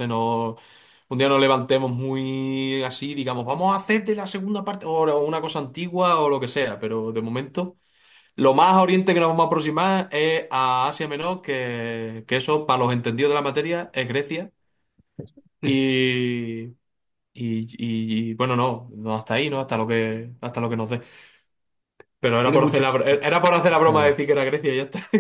un día nos levantemos muy así, digamos, vamos a hacer de la segunda parte o una cosa antigua o lo que sea, pero de momento lo más a oriente que nos vamos a aproximar es a Asia Menor, que eso para los entendidos de la materia es Grecia y, bueno, no hasta ahí, ¿no? Hasta lo que nos dé. Pero Tiene mucho. era por hacer la broma de Mm. decir que era Grecia y ya está.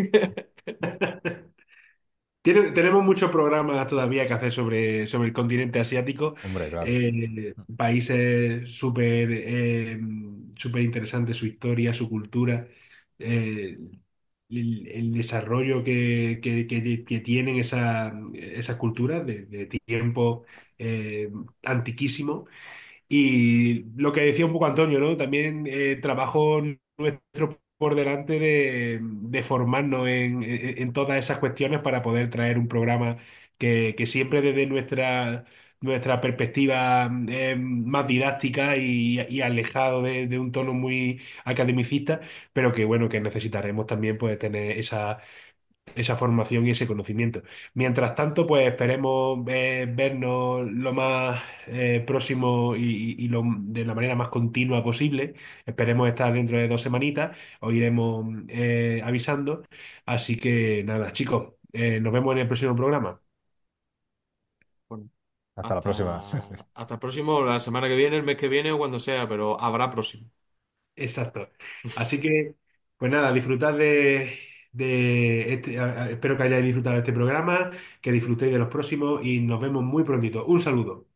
Tenemos muchos programas todavía que hacer sobre el continente asiático, Hombre, claro. países súper interesantes, su historia, su cultura, eh, el desarrollo que tienen esas culturas de tiempo antiquísimo. Y lo que decía un poco Antonio, ¿no? También trabajo nuestro por delante de formarnos en todas esas cuestiones para poder traer un programa que siempre desde nuestra perspectiva más didáctica y alejado de un tono muy academicista, pero que bueno, que necesitaremos también pues tener esa formación y ese conocimiento. Mientras tanto, pues esperemos vernos lo más próximo de la manera más continua posible. Esperemos estar dentro de 2 semanitas, os iremos avisando. Así que nada, chicos, nos vemos en el próximo programa. Bueno, Hasta la próxima. hasta el próximo, la semana que viene, el mes que viene o cuando sea, pero habrá próximo. Exacto. Así que, pues nada, disfrutad de este, espero que hayáis disfrutado de este programa, que disfrutéis de los próximos y nos vemos muy prontito. Un saludo.